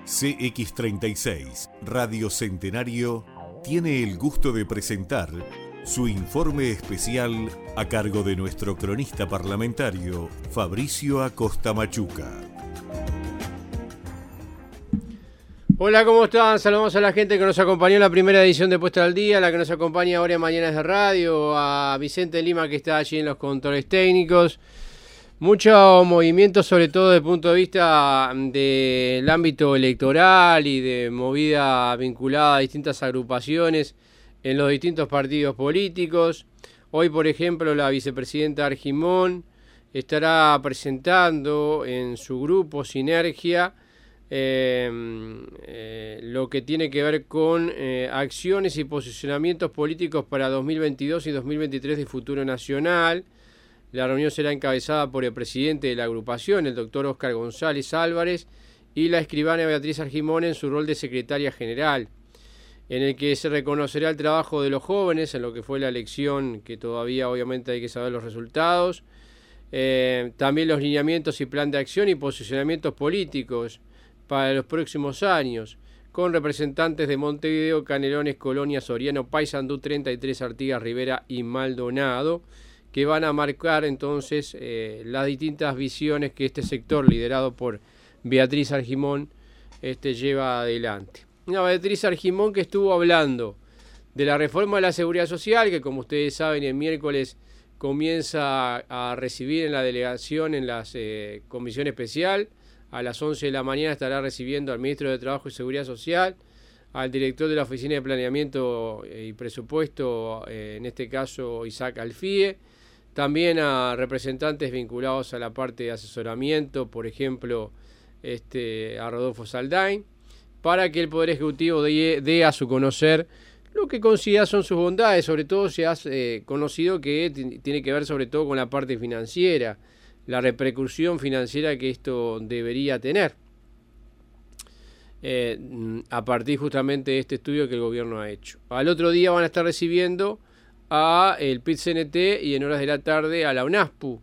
CX36 Radio Centenario tiene el gusto de presentar su informe especial a cargo de nuestro cronista parlamentario Fabricio Acosta Machuca. Hola, ¿cómo están? Saludamos a la gente que nos acompañó en la primera edición de Puesta al Día, la que nos acompaña ahora en Mañanas de Radio, a Vicente Lima, que está allí en los controles técnicos. Mucho movimiento, sobre todo desde el punto de vista del ámbito electoral y de movida vinculada a distintas agrupaciones en los distintos partidos políticos. Hoy, por ejemplo, la vicepresidenta Argimón estará presentando en su grupo Sinergia lo que tiene que ver con acciones y posicionamientos políticos para 2022 y 2023 de Futuro Nacional. La reunión será encabezada por el presidente de la agrupación, el doctor Óscar González Álvarez, y la escribana Beatriz Argimón en su rol de secretaria general, en el que se reconocerá el trabajo de los jóvenes en lo que fue la elección, que todavía obviamente hay que saber los resultados, también los lineamientos y plan de acción y posicionamientos políticos para los próximos años, con representantes de Montevideo, Canelones, Colonia, Soriano, Paysandú, 33, Artigas, Rivera y Maldonado, que van a marcar entonces las distintas visiones que este sector, liderado por Beatriz Argimón, lleva adelante. Una Beatriz Argimón que estuvo hablando de la reforma de la Seguridad Social, que como ustedes saben el miércoles comienza a recibir en la delegación en la comisión especial. A las 11 de la mañana estará recibiendo al ministro de Trabajo y Seguridad Social, al director de la Oficina de Planeamiento y Presupuesto, en este caso Isaac Alfie, también a representantes vinculados a la parte de asesoramiento, por ejemplo, a Rodolfo Saldain, para que el Poder Ejecutivo dé a su conocer lo que considera son sus bondades. Sobre todo se ha conocido que tiene que ver sobre todo con la parte financiera, la repercusión financiera que esto debería tener, a partir justamente de este estudio que el gobierno ha hecho. Al otro día van a estar recibiendo a el PIT-CNT y en horas de la tarde a la UNASPU,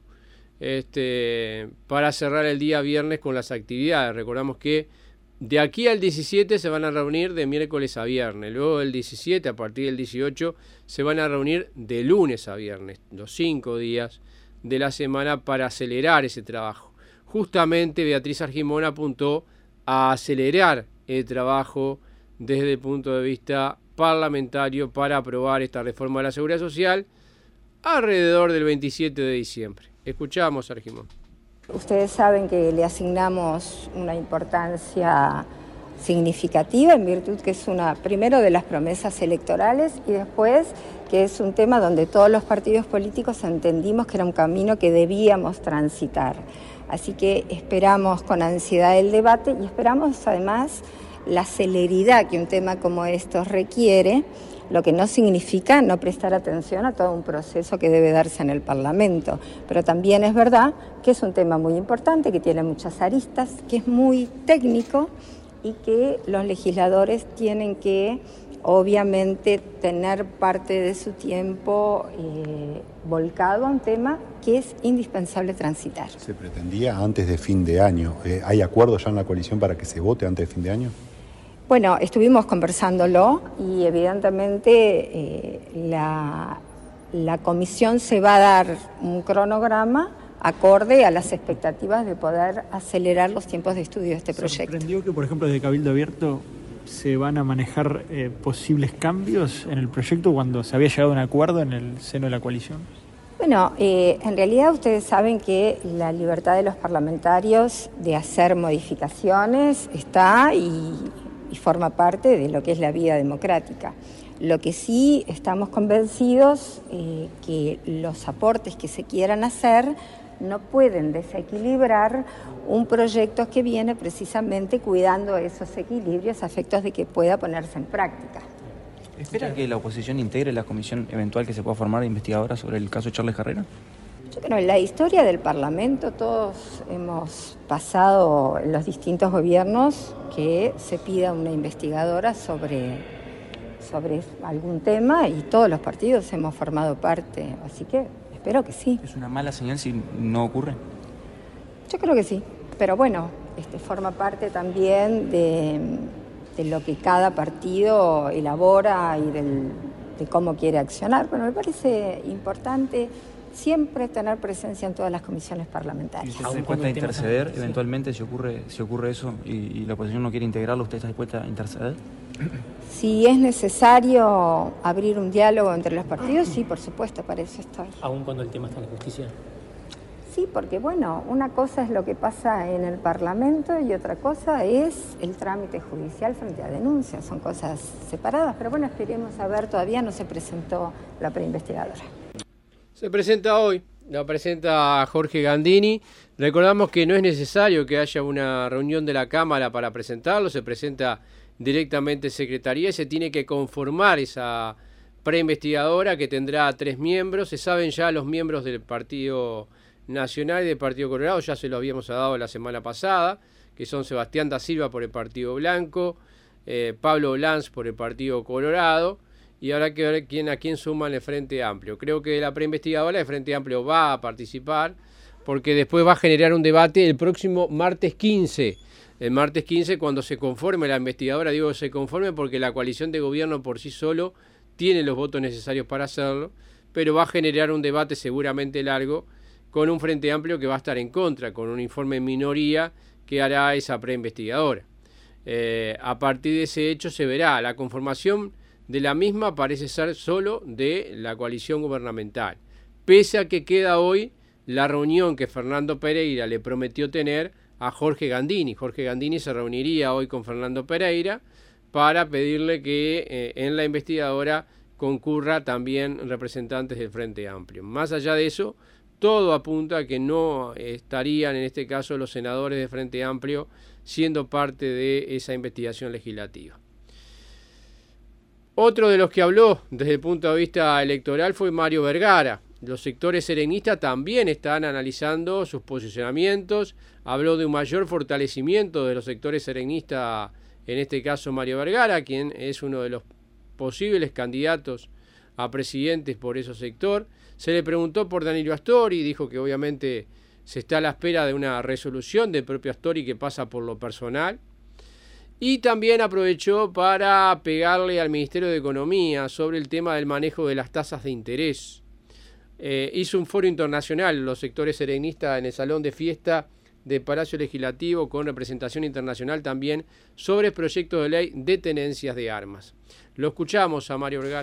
para cerrar el día viernes con las actividades. Recordamos que de aquí al 17 se van a reunir de miércoles a viernes, luego del 17 a partir del 18 se van a reunir de lunes a viernes, los 5 días de la semana para acelerar ese trabajo. Justamente Beatriz Argimón apuntó a acelerar el trabajo desde el punto de vista parlamentario para aprobar esta reforma de la Seguridad Social alrededor del 27 de diciembre. Escuchamos a Argimón. Ustedes saben que le asignamos una importancia significativa en virtud que es primero de las promesas electorales y después que es un tema donde todos los partidos políticos entendimos que era un camino que debíamos transitar. Así que esperamos con ansiedad el debate y esperamos además la celeridad que un tema como estos requiere, lo que no significa no prestar atención a todo un proceso que debe darse en el Parlamento. Pero también es verdad que es un tema muy importante, que tiene muchas aristas, que es muy técnico y que los legisladores tienen que, obviamente, tener parte de su tiempo volcado a un tema que es indispensable transitar. ¿Se pretendía antes de fin de año? ¿Hay acuerdo ya en la coalición para que se vote antes de fin de año? Bueno, estuvimos conversándolo y evidentemente la comisión se va a dar un cronograma acorde a las expectativas de poder acelerar los tiempos de estudio de este proyecto. ¿Sorprendió que, por ejemplo, desde Cabildo Abierto se van a manejar posibles cambios en el proyecto cuando se había llegado a un acuerdo en el seno de la coalición? Bueno, en realidad ustedes saben que la libertad de los parlamentarios de hacer modificaciones está y forma parte de lo que es la vida democrática. Lo que sí estamos convencidos que los aportes que se quieran hacer no pueden desequilibrar un proyecto que viene precisamente cuidando esos equilibrios a efectos de que pueda ponerse en práctica. ¿Espera que la oposición integre la comisión eventual que se pueda formar investigadora sobre el caso Charles Carrera? Yo creo que en la historia del Parlamento todos hemos pasado en los distintos gobiernos que se pida una investigadora sobre algún tema y todos los partidos hemos formado parte, así que espero que sí. ¿Es una mala señal si no ocurre? Yo creo que sí, pero bueno, forma parte también de lo que cada partido elabora y de cómo quiere accionar. Bueno, me parece importante siempre tener presencia en todas las comisiones parlamentarias. ¿Usted está dispuesta a interceder eventualmente si ocurre eso y la oposición no quiere integrarlo? ¿Usted está dispuesta a interceder? Si es necesario abrir un diálogo entre los partidos, sí, por supuesto, para eso estoy. ¿Aún cuando el tema está en la justicia? Sí, porque bueno, una cosa es lo que pasa en el Parlamento y otra cosa es el trámite judicial frente a denuncias. Son cosas separadas, pero bueno, esperemos a ver, todavía no se presentó la preinvestigadora. Se presenta hoy, la presenta Jorge Gandini. Recordamos que no es necesario que haya una reunión de la Cámara para presentarlo, se presenta directamente Secretaría y se tiene que conformar esa preinvestigadora que tendrá 3 miembros. Se saben ya los miembros del Partido Nacional y del Partido Colorado, ya se lo habíamos dado la semana pasada, que son Sebastián da Silva por el Partido Blanco, Pablo Lanz por el Partido Colorado, y habrá que ver a quién suman el Frente Amplio. Creo que la preinvestigadora del Frente Amplio va a participar, porque después va a generar un debate el próximo martes 15. El martes 15, cuando se conforme la investigadora, digo se conforme porque la coalición de gobierno por sí solo tiene los votos necesarios para hacerlo, pero va a generar un debate seguramente largo con un Frente Amplio que va a estar en contra, con un informe en minoría que hará esa preinvestigadora. A partir de ese hecho se verá. La conformación de la misma parece ser solo de la coalición gubernamental, pese a que queda hoy la reunión que Fernando Pereira le prometió tener a Jorge Gandini. Jorge Gandini se reuniría hoy con Fernando Pereira para pedirle que en la investigadora concurra también representantes del Frente Amplio. Más allá de eso, todo apunta a que no estarían en este caso los senadores de Frente Amplio siendo parte de esa investigación legislativa. Otro de los que habló desde el punto de vista electoral fue Mario Vergara. Los sectores serenistas también están analizando sus posicionamientos. Habló de un mayor fortalecimiento de los sectores serenistas, en este caso Mario Vergara, quien es uno de los posibles candidatos a presidentes por ese sector. Se le preguntó por Danilo Astori, dijo que obviamente se está a la espera de una resolución del propio Astori que pasa por lo personal. Y también aprovechó para pegarle al Ministerio de Economía sobre el tema del manejo de las tasas de interés. Hizo un foro internacional, los sectores serenistas, en el salón de fiesta del Palacio Legislativo, con representación internacional también, sobre proyectos de ley de tenencias de armas. Lo escuchamos a Mario Vergara.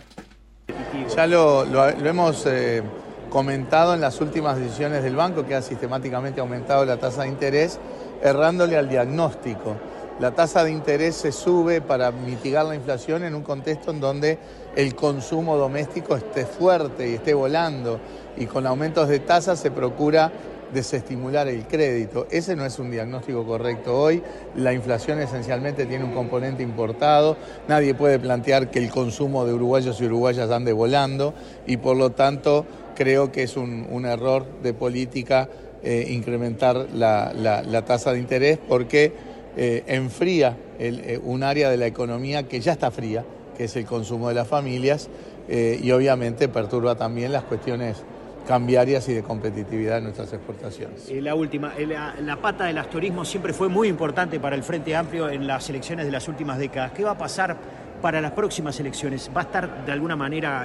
Ya lo hemos comentado en las últimas decisiones del banco, que ha sistemáticamente aumentado la tasa de interés, errándole al diagnóstico. La tasa de interés se sube para mitigar la inflación en un contexto en donde el consumo doméstico esté fuerte y esté volando, y con aumentos de tasas se procura desestimular el crédito. Ese no es un diagnóstico correcto hoy. La inflación esencialmente tiene un componente importado. Nadie puede plantear que el consumo de uruguayos y uruguayas ande volando, y por lo tanto creo que es un error de política incrementar la tasa de interés, porque enfría un área de la economía que ya está fría, que es el consumo de las familias, y obviamente perturba también las cuestiones cambiarias y de competitividad de nuestras exportaciones. La última, la pata del astorismo siempre fue muy importante para el Frente Amplio en las elecciones de las últimas décadas. ¿Qué va a pasar para las próximas elecciones? ¿Va a estar de alguna manera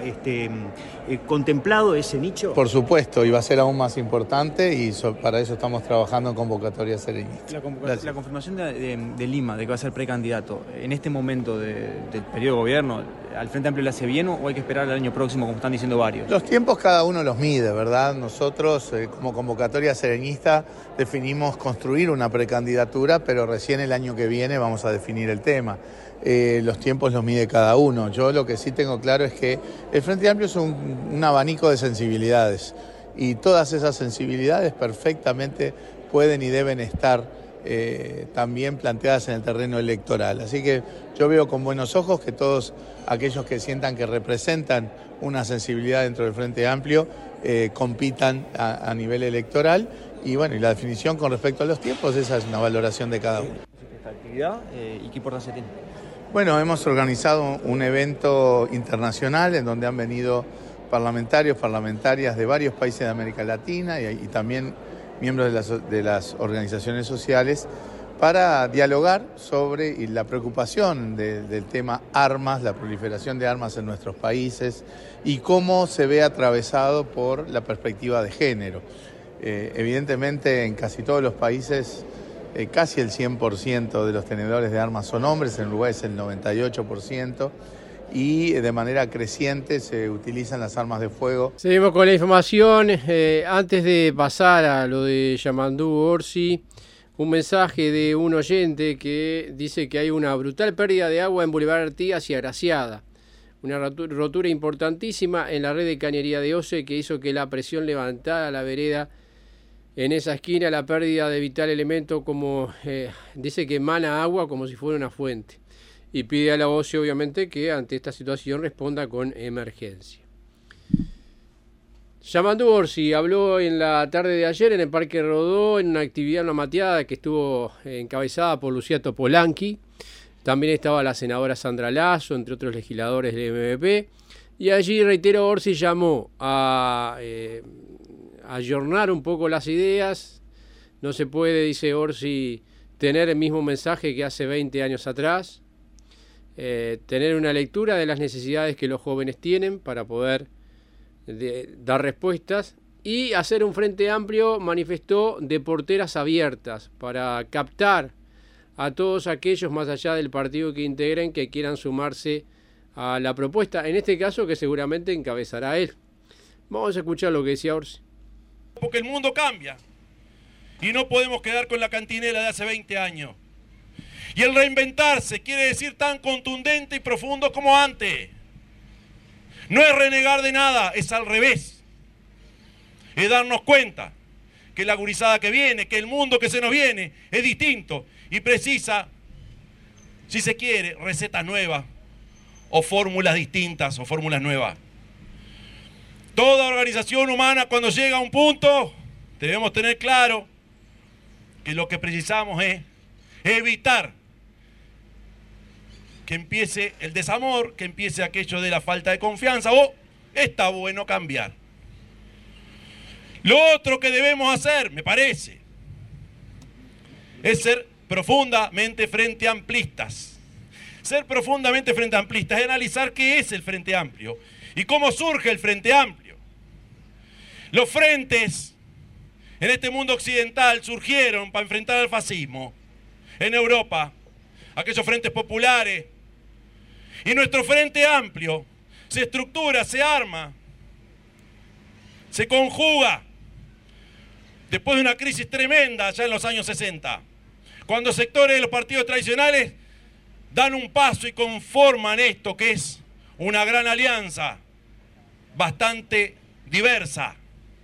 contemplado ese nicho? Por supuesto, y va a ser aún más importante, y para eso estamos trabajando en convocatoria serenista. La confirmación de Lima, de que va a ser precandidato, en este momento del periodo de gobierno, ¿al Frente Amplio le hace bien o hay que esperar al año próximo, como están diciendo varios? Los tiempos cada uno los mide, ¿verdad? Nosotros, como convocatoria serenista, definimos construir una precandidatura, pero recién el año que viene vamos a definir el tema. Los tiempos los mide cada uno. Yo lo que sí tengo claro es que el Frente Amplio es un abanico de sensibilidades, y todas esas sensibilidades perfectamente pueden y deben estar también planteadas en el terreno electoral. Así que yo veo con buenos ojos que todos aquellos que sientan que representan una sensibilidad dentro del Frente Amplio compitan a nivel electoral, y bueno, y la definición con respecto a los tiempos, esa es una valoración de cada uno. ¿Esta actividad y qué importancia tiene? Bueno, hemos organizado un evento internacional en donde han venido parlamentarios, parlamentarias de varios países de América Latina y también miembros de las organizaciones sociales para dialogar sobre la preocupación del tema armas, la proliferación de armas en nuestros países y cómo se ve atravesado por la perspectiva de género. Evidentemente en casi todos los países casi el 100% de los tenedores de armas son hombres, en Uruguay es el 98%. Y de manera creciente se utilizan las armas de fuego. Seguimos con la información. Antes de pasar a lo de Yamandú Orsi, un mensaje de un oyente que dice que hay una brutal pérdida de agua en Boulevard Artigas y Agraciada. Una rotura importantísima en la red de cañería de OCE que hizo que la presión levantara la vereda en esa esquina, la pérdida de vital elemento, como dice que emana agua como si fuera una fuente. Y pide a la OCE, obviamente, que ante esta situación responda con emergencia. Yamandú Orsi habló en la tarde de ayer en el Parque Rodó en una actividad, una mateada que estuvo encabezada por Lucía Topolanqui. También estaba la senadora Sandra Lasso, entre otros legisladores del MVP. Y allí, reitero, Orsi llamó a ayornar un poco las ideas. No se puede, dice Orsi, tener el mismo mensaje que hace 20 años atrás. Tener una lectura de las necesidades que los jóvenes tienen para poder dar respuestas y hacer un frente amplio, manifestó, de porteras abiertas para captar a todos aquellos más allá del partido que integren que quieran sumarse a la propuesta, en este caso que seguramente encabezará él. Vamos a escuchar lo que decía Orsi. Porque el mundo cambia y no podemos quedar con la cantinela de hace 20 años. Y el reinventarse quiere decir tan contundente y profundo como antes. No es renegar de nada, es al revés. Es darnos cuenta que la gurizada que viene, que el mundo que se nos viene es distinto y precisa, si se quiere, recetas nuevas o fórmulas distintas o fórmulas nuevas. Toda organización humana cuando llega a un punto debemos tener claro que lo que precisamos es evitar que empiece el desamor, que empiece aquello de la falta de confianza o está bueno cambiar. Lo otro que debemos hacer, me parece, es ser profundamente frente amplistas. Ser profundamente frente amplistas es analizar qué es el Frente Amplio y cómo surge el Frente Amplio. Los frentes en este mundo occidental surgieron para enfrentar al fascismo. En Europa, aquellos frentes populares. Y nuestro Frente Amplio se estructura, se arma, se conjuga después de una crisis tremenda allá en los años 60, cuando sectores de los partidos tradicionales dan un paso y conforman esto que es una gran alianza bastante diversa.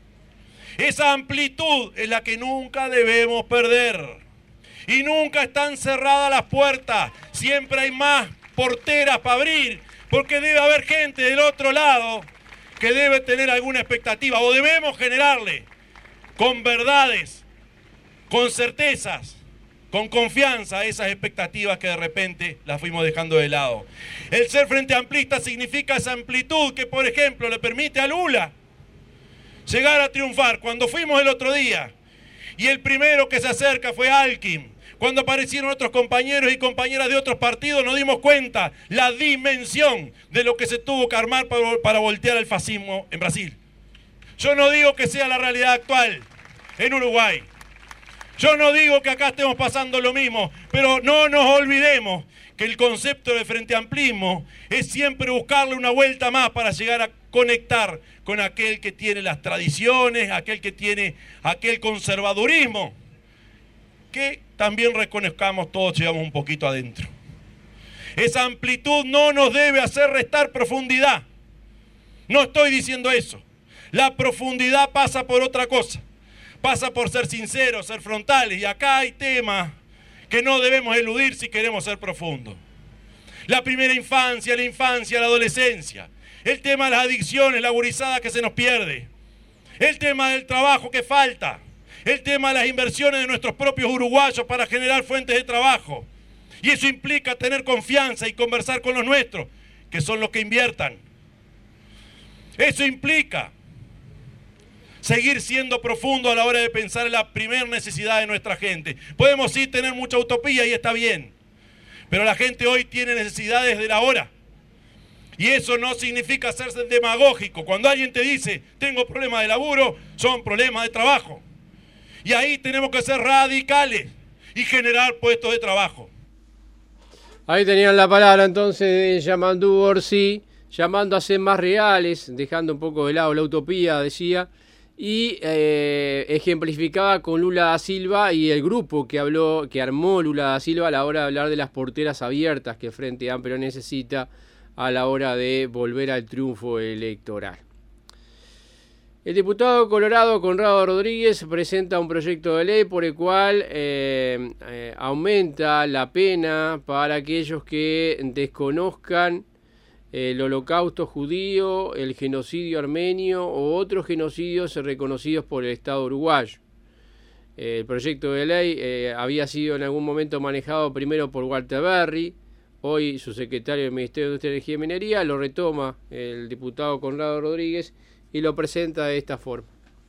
Esa amplitud es la que nunca debemos perder. Y nunca están cerradas las puertas, siempre hay más porteras para abrir, porque debe haber gente del otro lado que debe tener alguna expectativa, o debemos generarle con verdades, con certezas, con confianza esas expectativas que de repente las fuimos dejando de lado. El ser frente amplista significa esa amplitud que, por ejemplo, le permite a Lula llegar a triunfar. Cuando fuimos el otro día y el primero que se acerca fue Alckmin, cuando aparecieron otros compañeros y compañeras de otros partidos, nos dimos cuenta la dimensión de lo que se tuvo que armar para voltear el fascismo en Brasil. Yo no digo que sea la realidad actual en Uruguay. Yo no digo que acá estemos pasando lo mismo, pero no nos olvidemos que el concepto de frente amplismo es siempre buscarle una vuelta más para llegar a conectar con aquel que tiene las tradiciones, aquel que tiene aquel conservadurismo, que también reconozcamos todos llevamos un poquito adentro. Esa amplitud no nos debe hacer restar profundidad. No estoy diciendo eso. La profundidad pasa por otra cosa. Pasa por ser sinceros, ser frontales. Y acá hay temas que no debemos eludir si queremos ser profundos. La primera infancia, la adolescencia. El tema de las adicciones, la gurizada que se nos pierde. El tema del trabajo que falta. El tema de las inversiones de nuestros propios uruguayos para generar fuentes de trabajo. Y eso implica tener confianza y conversar con los nuestros, que son los que inviertan. Eso implica seguir siendo profundo a la hora de pensar en la primera necesidad de nuestra gente. Podemos sí tener mucha utopía y está bien, pero la gente hoy tiene necesidades de la hora. Y eso no significa hacerse demagógico. Cuando alguien te dice, tengo problemas de laburo, son problemas de trabajo. Y ahí tenemos que ser radicales y generar puestos de trabajo. Ahí tenían la palabra entonces de Yamandú Orsi, llamando a ser más reales, dejando un poco de lado la utopía, decía, y ejemplificaba con Lula da Silva y el grupo que armó Lula da Silva a la hora de hablar de las porteras abiertas que el Frente Amplio necesita a la hora de volver al triunfo electoral. El diputado colorado Conrado Rodríguez presenta un proyecto de ley por el cual aumenta la pena para aquellos que desconozcan el holocausto judío, el genocidio armenio o otros genocidios reconocidos por el Estado uruguayo. El proyecto de ley había sido en algún momento manejado primero por Walter Berry, hoy su secretario del Ministerio de Industria, Energía y Minería, lo retoma el diputado Conrado Rodríguez y lo presenta de esta forma.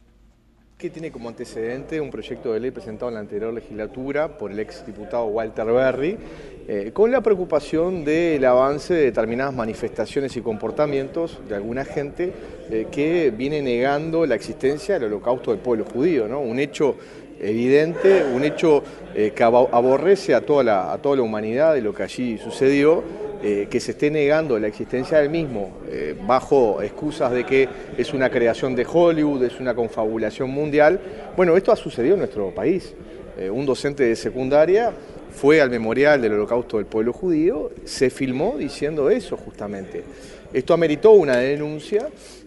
Que tiene como antecedente un proyecto de ley presentado en la anterior legislatura por el exdiputado Walter Berry, con la preocupación del avance de determinadas manifestaciones y comportamientos de alguna gente que viene negando la existencia del holocausto del pueblo judío, ¿no? Un hecho evidente, un hecho que aborrece a toda la humanidad de lo que allí sucedió, que se esté negando la existencia del mismo bajo excusas de que es una creación de Hollywood, es una confabulación mundial. Bueno, esto ha sucedido en nuestro país. Un docente de secundaria fue al memorial del holocausto del pueblo judío, se filmó diciendo eso justamente. Esto ameritó una denuncia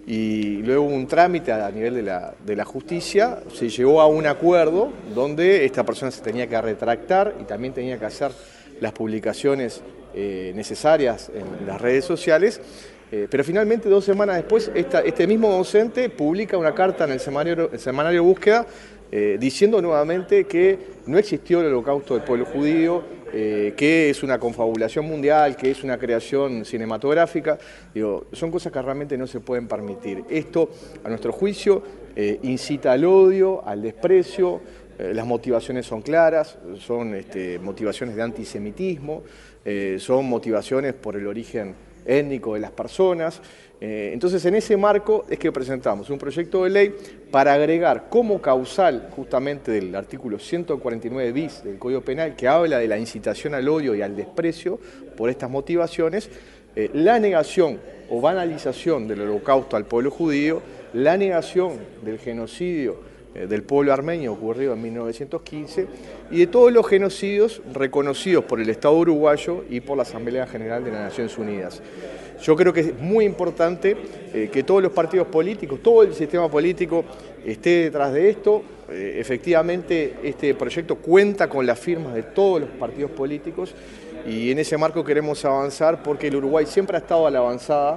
y luego un trámite a nivel de la justicia, se llegó a un acuerdo donde esta persona se tenía que retractar y también tenía que hacer las publicaciones necesarias en las redes sociales, pero finalmente 2 semanas después este mismo docente publica una carta en el semanario Búsqueda diciendo nuevamente que no existió el holocausto del pueblo judío, que es una confabulación mundial, que es una creación cinematográfica. Digo, son cosas que realmente no se pueden permitir. Esto, a nuestro juicio, incita al odio, al desprecio. Las motivaciones son claras, son motivaciones de antisemitismo, son motivaciones por el origen étnico de las personas. Entonces, en ese marco es que presentamos un proyecto de ley para agregar como causal justamente del artículo 149 bis del Código Penal, que habla de la incitación al odio y al desprecio por estas motivaciones, la negación o banalización del holocausto al pueblo judío, la negación del genocidio del pueblo armenio ocurrido en 1915 y de todos los genocidios reconocidos por el Estado uruguayo y por la Asamblea General de las Naciones Unidas. Yo creo que es muy importante que todos los partidos políticos, todo el sistema político esté detrás de esto. Efectivamente, este proyecto cuenta con las firmas de todos los partidos políticos y en ese marco queremos avanzar porque el Uruguay siempre ha estado a la avanzada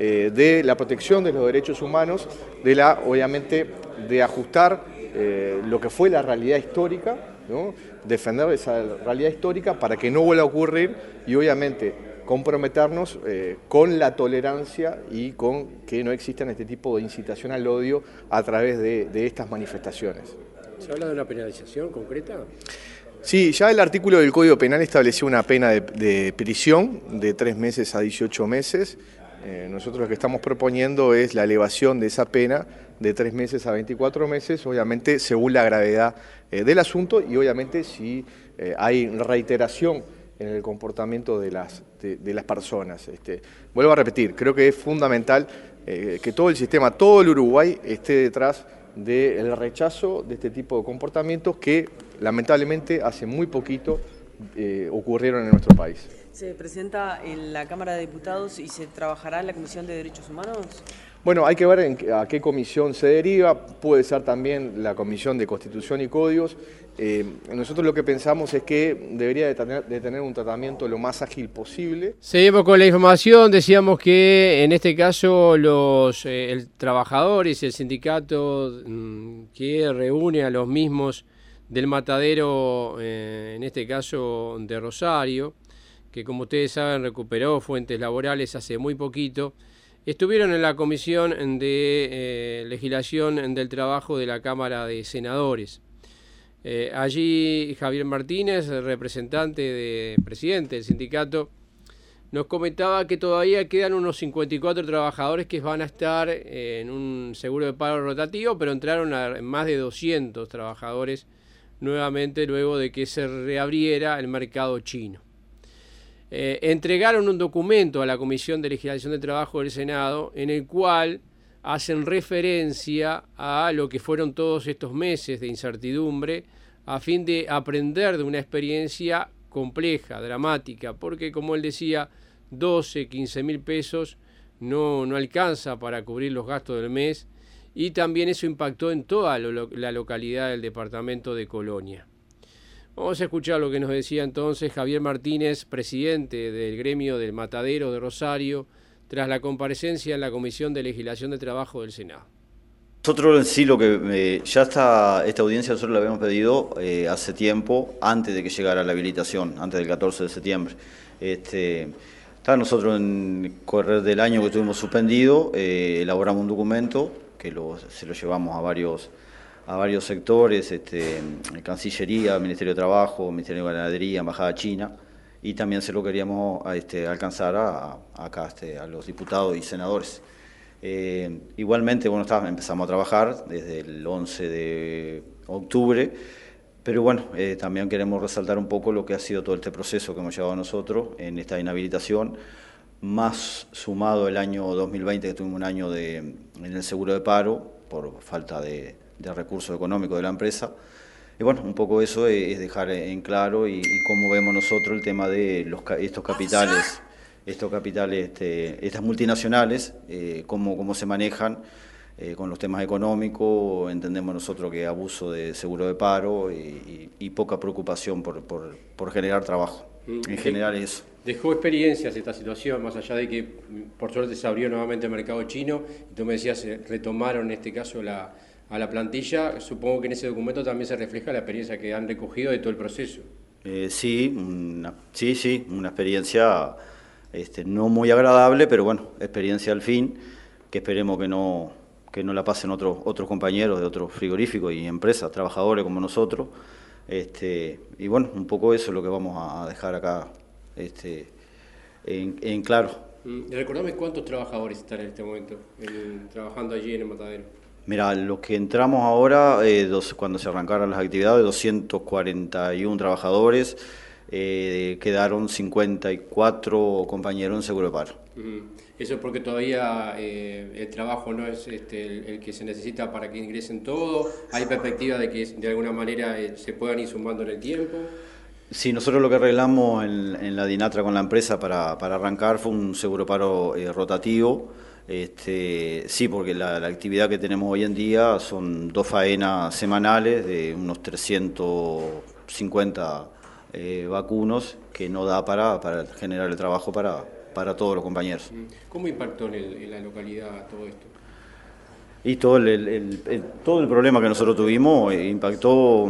de la protección de los derechos humanos, obviamente, de ajustar lo que fue la realidad histórica, ¿no? Defender esa realidad histórica para que no vuelva a ocurrir y obviamente comprometernos con la tolerancia y con que no existan este tipo de incitación al odio a través de estas manifestaciones. ¿Se habla de una penalización concreta? Sí, ya el artículo del Código Penal estableció una pena de prisión de 3 meses a 18 meses. Nosotros lo que estamos proponiendo es la elevación de esa pena de 3 meses a 24 meses, obviamente según la gravedad del asunto y obviamente si hay reiteración en el comportamiento de las personas. Vuelvo a repetir, creo que es fundamental que todo el sistema, todo el Uruguay esté detrás del rechazo de este tipo de comportamientos que lamentablemente hace muy poquito ocurrieron en nuestro país. ¿Se presenta en la Cámara de Diputados y se trabajará en la Comisión de Derechos Humanos? Bueno, hay que ver a qué comisión se deriva, puede ser también la Comisión de Constitución y Códigos. Nosotros lo que pensamos es que debería de tener un tratamiento lo más ágil posible. Seguimos con la información, decíamos que en este caso los trabajadores, el sindicato que reúne a los mismos del matadero, en este caso de Rosario, que como ustedes saben recuperó fuentes laborales hace muy poquito, estuvieron en la Comisión de Legislación del Trabajo de la Cámara de Senadores. Allí Javier Martínez, presidente del sindicato, nos comentaba que todavía quedan unos 54 trabajadores que van a estar en un seguro de paro rotativo, pero entraron a más de 200 trabajadores nuevamente luego de que se reabriera el mercado chino. Entregaron un documento a la Comisión de Legislación del Trabajo del Senado en el cual hacen referencia a lo que fueron todos estos meses de incertidumbre a fin de aprender de una experiencia compleja, dramática, porque como él decía, 12, 15 mil pesos no alcanza para cubrir los gastos del mes, y también eso impactó en toda la localidad del departamento de Colonia. Vamos a escuchar lo que nos decía entonces Javier Martínez, presidente del gremio del Matadero de Rosario, tras la comparecencia en la Comisión de Legislación de Trabajo del Senado. Nosotros en sí, esta audiencia nosotros la habíamos pedido hace tiempo, antes de que llegara la habilitación, antes del 14 de septiembre. Nosotros en el correr del año que estuvimos suspendidos, elaboramos un documento que se lo llevamos a varios sectores, Cancillería, Ministerio de Trabajo, Ministerio de Ganadería, Embajada China, y también se lo queríamos alcanzar acá a los diputados y senadores. Igualmente, empezamos a trabajar desde el 11 de octubre, pero bueno, también queremos resaltar un poco lo que ha sido todo este proceso que hemos llevado nosotros en esta inhabilitación, más sumado el año 2020, que tuvimos un año en el seguro de paro, por falta de recursos económicos de la empresa. Y bueno, un poco eso es dejar en claro y cómo vemos nosotros el tema de estos capitales, estas multinacionales, cómo se manejan con los temas económicos. Entendemos nosotros que abuso de seguro de paro y poca preocupación por generar trabajo. En general eso. ¿Dejó experiencias esta situación, más allá de que por suerte se abrió nuevamente el mercado chino? Y tú me decías, retomaron en este caso a la plantilla. Supongo que en ese documento también se refleja la experiencia que han recogido de todo el proceso. Sí, una experiencia no muy agradable, pero bueno, experiencia al fin, que esperemos que no la pasen otros compañeros de otros frigoríficos y empresas, trabajadores como nosotros. Y bueno, un poco eso es lo que vamos a dejar acá en claro. Recordame cuántos trabajadores están en este momento trabajando allí en el Matadero. Mira, los que entramos ahora, cuando se arrancaron las actividades, 241 trabajadores, quedaron 54 compañeros en seguro de paro. Eso es porque todavía el trabajo no es el que se necesita para que ingresen todos. ¿Hay perspectiva de que de alguna manera se puedan ir sumando en el tiempo? Sí, nosotros lo que arreglamos en la Dinatra con la empresa para arrancar fue un seguro paro rotativo. Sí, porque la actividad que tenemos hoy en día son 2 faenas semanales de unos 350 vacunos, que no da para generar el trabajo para todos los compañeros. ¿Cómo impactó en la localidad todo esto? Y todo el problema que nosotros tuvimos impactó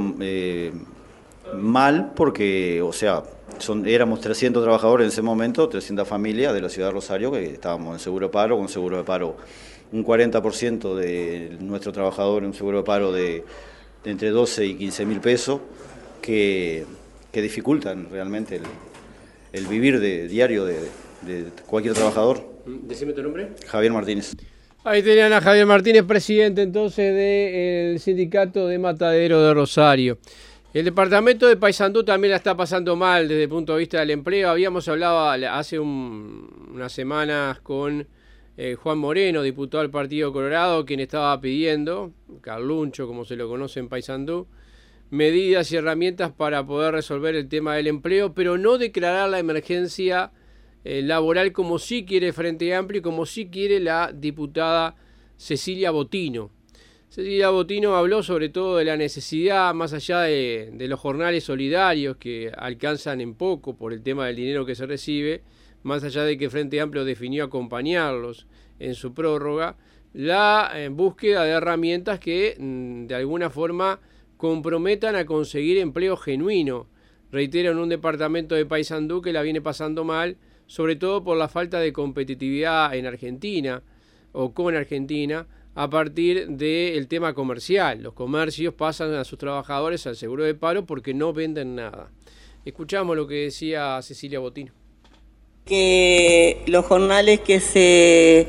mal, porque, éramos 300 trabajadores en ese momento, 300 familias de la ciudad de Rosario que estábamos en seguro de paro, con seguro de paro un 40% de nuestro trabajador en un seguro de paro de entre 12 y 15 mil pesos, que dificultan realmente el vivir diario de cualquier trabajador. Decime tu nombre. Javier Martínez. Ahí tenían a Javier Martínez, presidente entonces del sindicato de Matadero de Rosario. El departamento de Paysandú también la está pasando mal desde el punto de vista del empleo. Habíamos hablado hace unas semanas con Juan Moreno, diputado del Partido Colorado, quien estaba pidiendo, Carluncho como se lo conoce en Paysandú, medidas y herramientas para poder resolver el tema del empleo, pero no declarar la emergencia laboral como sí quiere Frente Amplio y como sí quiere la diputada Cecilia Botino. Cecilia Botino habló sobre todo de la necesidad, más allá de los jornales solidarios que alcanzan en poco por el tema del dinero que se recibe, más allá de que Frente Amplio definió acompañarlos en su prórroga, la búsqueda de herramientas que de alguna forma comprometan a conseguir empleo genuino. Reitero, en un departamento de Paysandú que la viene pasando mal, sobre todo por la falta de competitividad en Argentina o con Argentina a partir del tema comercial. Los comercios pasan a sus trabajadores al seguro de paro porque no venden nada. Escuchamos lo que decía Cecilia Botino. Que los jornales que se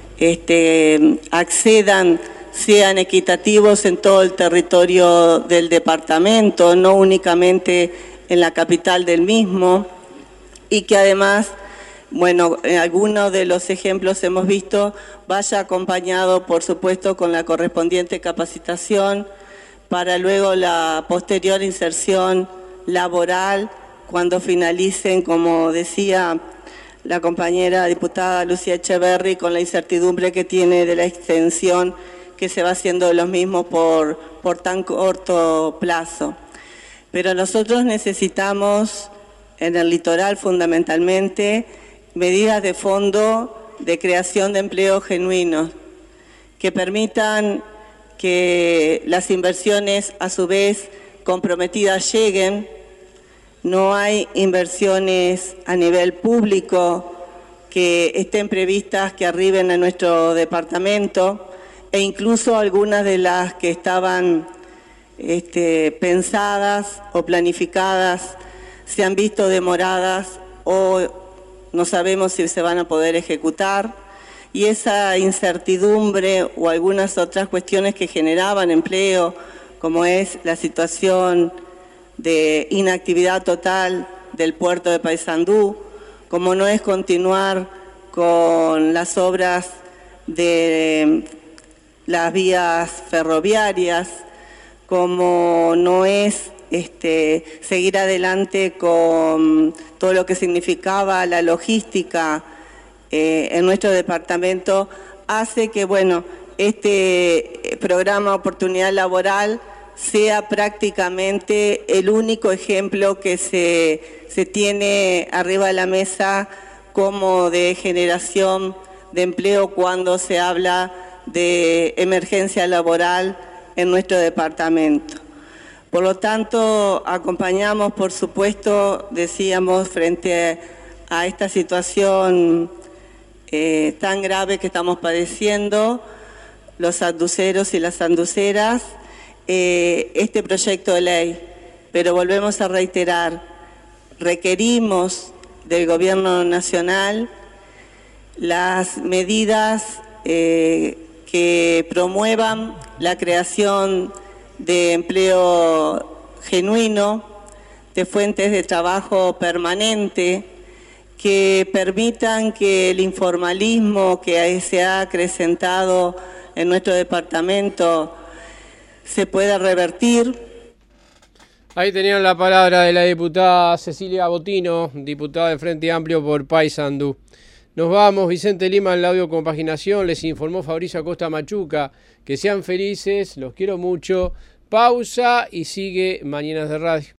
accedan sean equitativos en todo el territorio del departamento, no únicamente en la capital del mismo, y que además, bueno, en algunos de los ejemplos hemos visto, vaya acompañado, por supuesto, con la correspondiente capacitación para luego la posterior inserción laboral cuando finalicen, como decía la compañera diputada Lucía Echeverri, con la incertidumbre que tiene de la extensión que se va haciendo de los mismos por tan corto plazo. Pero nosotros necesitamos, en el litoral fundamentalmente, medidas de fondo de creación de empleos genuinos que permitan que las inversiones a su vez comprometidas lleguen. No hay inversiones a nivel público que estén previstas que arriben a nuestro departamento, e incluso algunas de las que estaban pensadas o planificadas se han visto demoradas o no sabemos si se van a poder ejecutar, y esa incertidumbre o algunas otras cuestiones que generaban empleo, como es la situación de inactividad total del puerto de Paysandú, como no es continuar con las obras de las vías ferroviarias, como no es seguir adelante con todo lo que significaba la logística en nuestro departamento, hace que, bueno, este programa Oportunidad Laboral sea prácticamente el único ejemplo que se tiene arriba de la mesa como de generación de empleo cuando se habla de emergencia laboral en nuestro departamento. Por lo tanto, acompañamos, por supuesto, decíamos, frente a esta situación tan grave que estamos padeciendo, los sanduceros y las sanduceras, este proyecto de ley, pero volvemos a reiterar, requerimos del Gobierno Nacional las medidas que promuevan la creación de empleo genuino, de fuentes de trabajo permanente, que permitan que el informalismo que se ha acrecentado en nuestro departamento se pueda revertir. Ahí tenían la palabra de la diputada Cecilia Botino, diputada de Frente Amplio por Paysandú. Nos vamos, Vicente Lima en la audiocompaginación, les informó Fabricio Acosta Machuca. Que sean felices, los quiero mucho. Pausa y sigue Mañanas de Radio.